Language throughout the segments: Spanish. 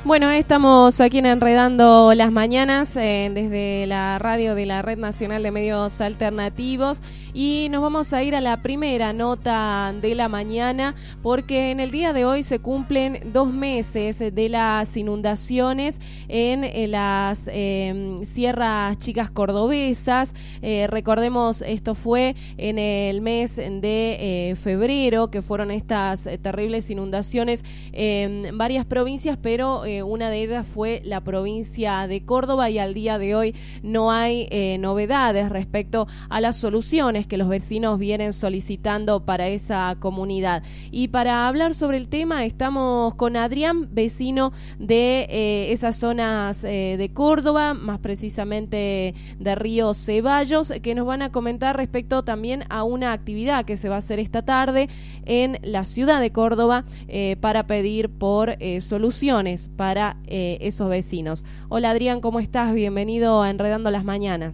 Bueno, estamos aquí en Enredando las Mañanas desde la radio de la Red Nacional de Medios Alternativos y nos vamos a ir a la primera nota de la mañana porque en el día de hoy se cumplen 2 meses de las inundaciones en las sierras chicas cordobesas. Recordemos, esto fue en el mes de febrero que fueron estas terribles inundaciones en varias provincias, pero una de ellas fue la provincia de Córdoba y al día de hoy no hay novedades respecto a las soluciones que los vecinos vienen solicitando para esa comunidad. Y para hablar sobre el tema estamos con Adrián, vecino de esas zonas de Córdoba, más precisamente de Río Ceballos, que nos van a comentar respecto también a una actividad que se va a hacer esta tarde en la ciudad de Córdoba para pedir por soluciones para esos vecinos. Hola Adrián, ¿cómo estás? Bienvenido a Enredando las Mañanas.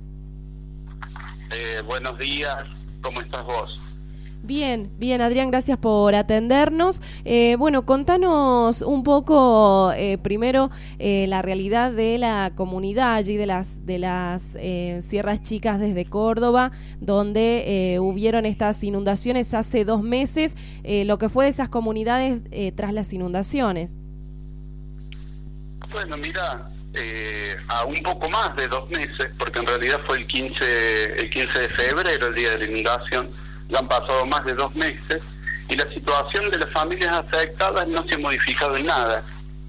Buenos días, ¿cómo estás vos? Bien, Adrián, gracias por atendernos. Bueno, contanos un poco primero la realidad de la comunidad allí de las Sierras Chicas desde Córdoba, donde hubieron estas inundaciones hace 2 meses, lo que fue de esas comunidades tras las inundaciones. Bueno, mira, a un poco más de 2 meses, porque en realidad fue el 15 de febrero, el día de la inundación. Ya han pasado más de 2 meses y la situación de las familias afectadas no se ha modificado en nada.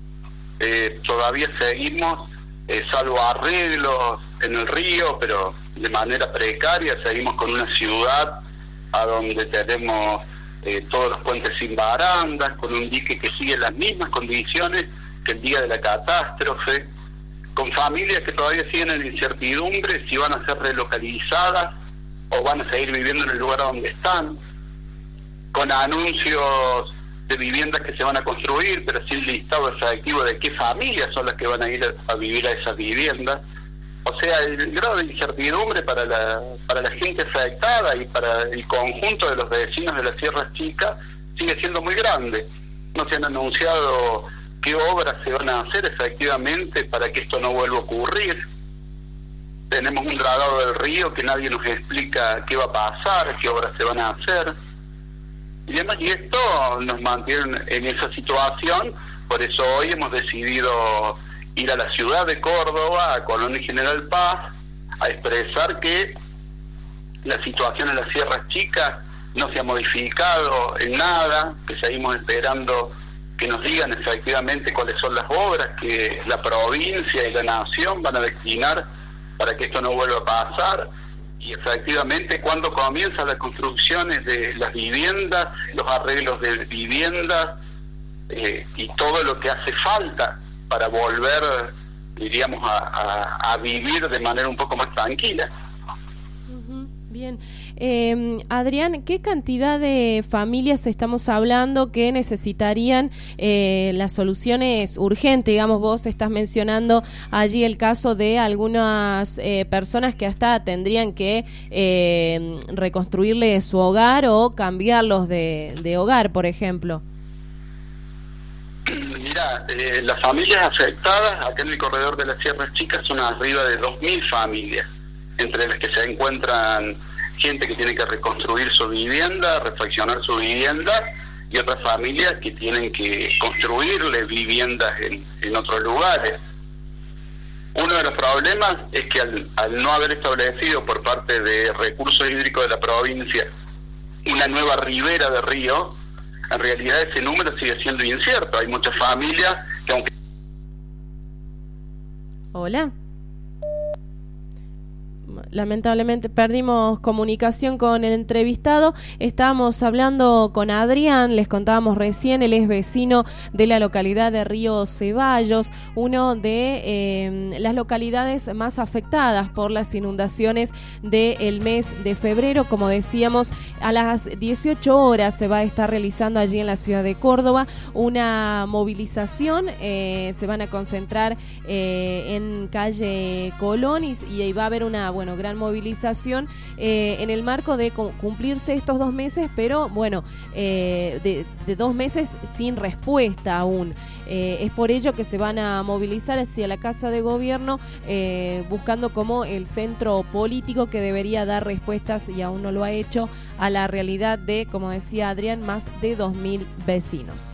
Todavía seguimos, salvo arreglos en el río, pero de manera precaria. Seguimos con una ciudad a donde tenemos todos los puentes sin barandas, con un dique que sigue las mismas condiciones que el día de la catástrofe, con familias que todavía siguen en incertidumbre si van a ser relocalizadas o van a seguir viviendo en el lugar donde están, con anuncios de viviendas que se van a construir, pero sin listado efectivo de qué familias son las que van a ir a vivir a esas viviendas. O sea, el grado de incertidumbre para la gente afectada y para el conjunto de los vecinos de las Sierras Chicas sigue siendo muy grande. No se han anunciado qué obras se van a hacer efectivamente para que esto no vuelva a ocurrir. Tenemos un dragado del río que nadie nos explica qué va a pasar, qué obras se van a hacer. Y además, y esto nos mantiene en esa situación, por eso hoy hemos decidido ir a la ciudad de Córdoba, a Colón y General Paz, a expresar que la situación en las Sierras Chicas no se ha modificado en nada, que seguimos esperando que nos digan efectivamente cuáles son las obras que la provincia y la nación van a destinar para que esto no vuelva a pasar, y efectivamente cuándo comienzan las construcciones de las viviendas, los arreglos de viviendas y todo lo que hace falta para volver, diríamos, a vivir de manera un poco más tranquila. Bien. Adrián, ¿qué cantidad de familias estamos hablando que necesitarían las soluciones urgentes? Digamos, vos estás mencionando allí el caso de algunas personas que hasta tendrían que reconstruirle su hogar o cambiarlos de hogar, por ejemplo. Mira, las familias afectadas acá en el corredor de las Sierras Chicas son arriba de 2.000 familias, entre las que se encuentran gente que tiene que reconstruir su vivienda, refaccionar su vivienda, y otras familias que tienen que construirle viviendas en otros lugares. Uno de los problemas es que al no haber establecido por parte de Recursos Hídricos de la provincia una nueva ribera de río, en realidad ese número sigue siendo incierto. Hay muchas familias que aunque... Hola. Lamentablemente perdimos comunicación con el entrevistado. Estábamos hablando con Adrián, les contábamos recién, él es vecino de la localidad de Río Ceballos, uno de las localidades más afectadas por las inundaciones del mes de febrero. Como decíamos, a las 18 horas se va a estar realizando allí en la ciudad de Córdoba una movilización, se van a concentrar en calle Colón y va a haber una gran movilización en el marco de cumplirse estos 2 meses, pero bueno, de 2 meses sin respuesta aún. Es por ello que se van a movilizar hacia la Casa de Gobierno, buscando como el centro político que debería dar respuestas, y aún no lo ha hecho, a la realidad de, como decía Adrián, más de 2.000 vecinos.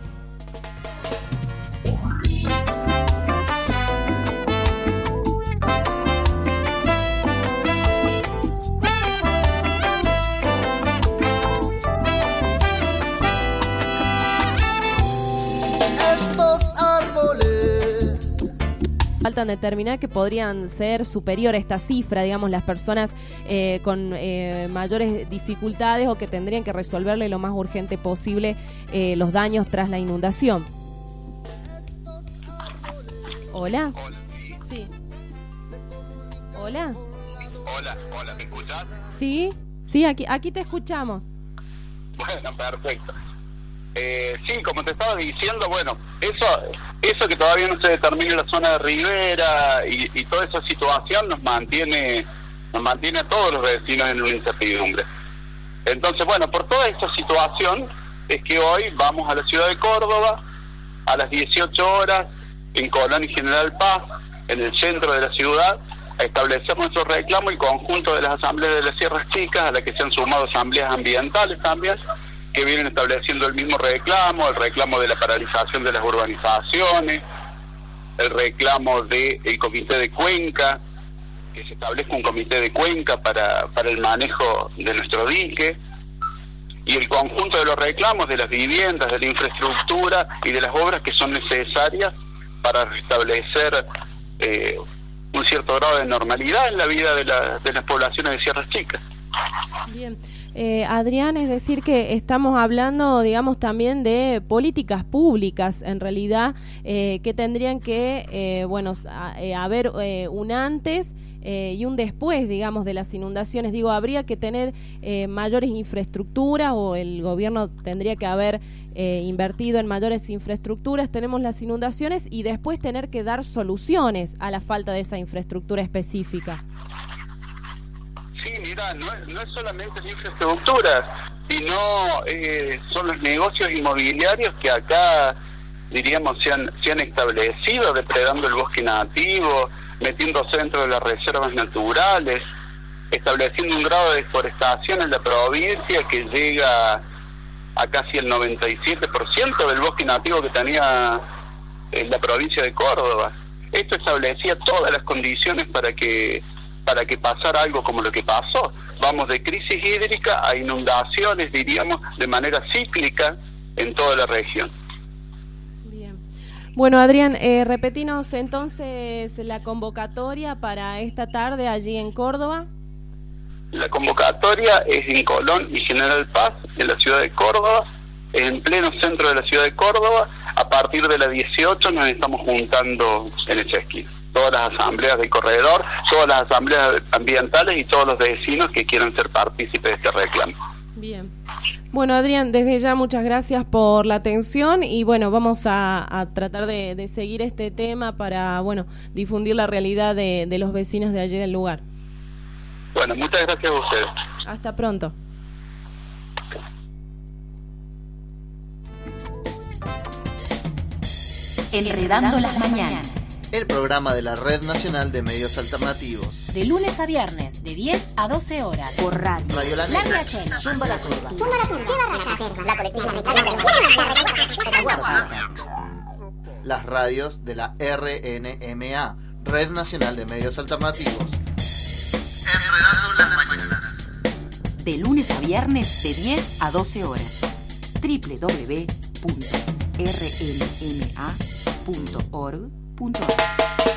Faltan determinar que podrían ser superior a esta cifra, digamos, las personas con mayores dificultades o que tendrían que resolverle lo más urgente posible los daños tras la inundación. ¿Hola? Sí. ¿Hola? Hola, ¿me escuchás? Sí, aquí te escuchamos. Bueno, perfecto. Sí, como te estaba diciendo, bueno, eso que todavía no se determina en la zona de Rivera y toda esa situación nos mantiene a todos los vecinos en una incertidumbre. Entonces, bueno, por toda esta situación es que hoy vamos a la ciudad de Córdoba a las 18 horas en Colón y General Paz, en el centro de la ciudad, a establecer nuestro reclamo y conjunto de las asambleas de las Sierras Chicas, a las que se han sumado asambleas ambientales también, que vienen estableciendo el mismo reclamo, el reclamo de la paralización de las urbanizaciones, el reclamo del comité de cuenca, que se establezca un comité de cuenca para el manejo de nuestro dique, y el conjunto de los reclamos de las viviendas, de la infraestructura y de las obras que son necesarias para restablecer un cierto grado de normalidad en la vida de las poblaciones de Sierras Chicas. Bien, Adrián, es decir que estamos hablando, digamos, también de políticas públicas, en realidad, que tendrían que, haber un antes y un después, digamos, de las inundaciones. Digo, habría que tener mayores infraestructuras, o el gobierno tendría que haber invertido en mayores infraestructuras. Tenemos las inundaciones y después tener que dar soluciones a la falta de esa infraestructura específica. Sí, mira, no es solamente la infraestructura, sino son los negocios inmobiliarios que acá, diríamos, se han establecido, depredando el bosque nativo, metiéndose dentro de las reservas naturales, estableciendo un grado de deforestación en la provincia que llega a casi el 97% del bosque nativo que tenía en la provincia de Córdoba. Esto establecía todas las condiciones para que pasara algo como lo que pasó. Vamos de crisis hídrica a inundaciones, diríamos, de manera cíclica en toda la región. Bien. Bueno, Adrián, repetinos entonces la convocatoria para esta tarde allí en Córdoba. La convocatoria es en Colón y General Paz, en la ciudad de Córdoba, en pleno centro de la ciudad de Córdoba. A partir de las 18 nos estamos juntando en esa esquina. Todas las asambleas del corredor, todas las asambleas ambientales y todos los vecinos que quieran ser partícipes de este reclamo. Bien. Bueno, Adrián, desde ya muchas gracias por la atención y bueno, vamos a tratar de seguir este tema para, bueno, difundir la realidad de los vecinos de allí del lugar. Bueno, muchas gracias a ustedes. Hasta pronto. Enredando las mañanas. El programa de la Red Nacional de Medios Alternativos. De lunes a viernes, de 10 a 12 horas. Por radio. Radio La Negra. Zumba la Turba. La Colectiva. Las radios de la RNMA, Red Nacional de Medios Alternativos. Enredando las mañanas. De lunes a viernes, de 10 a 12 horas. www.rnma.org.ar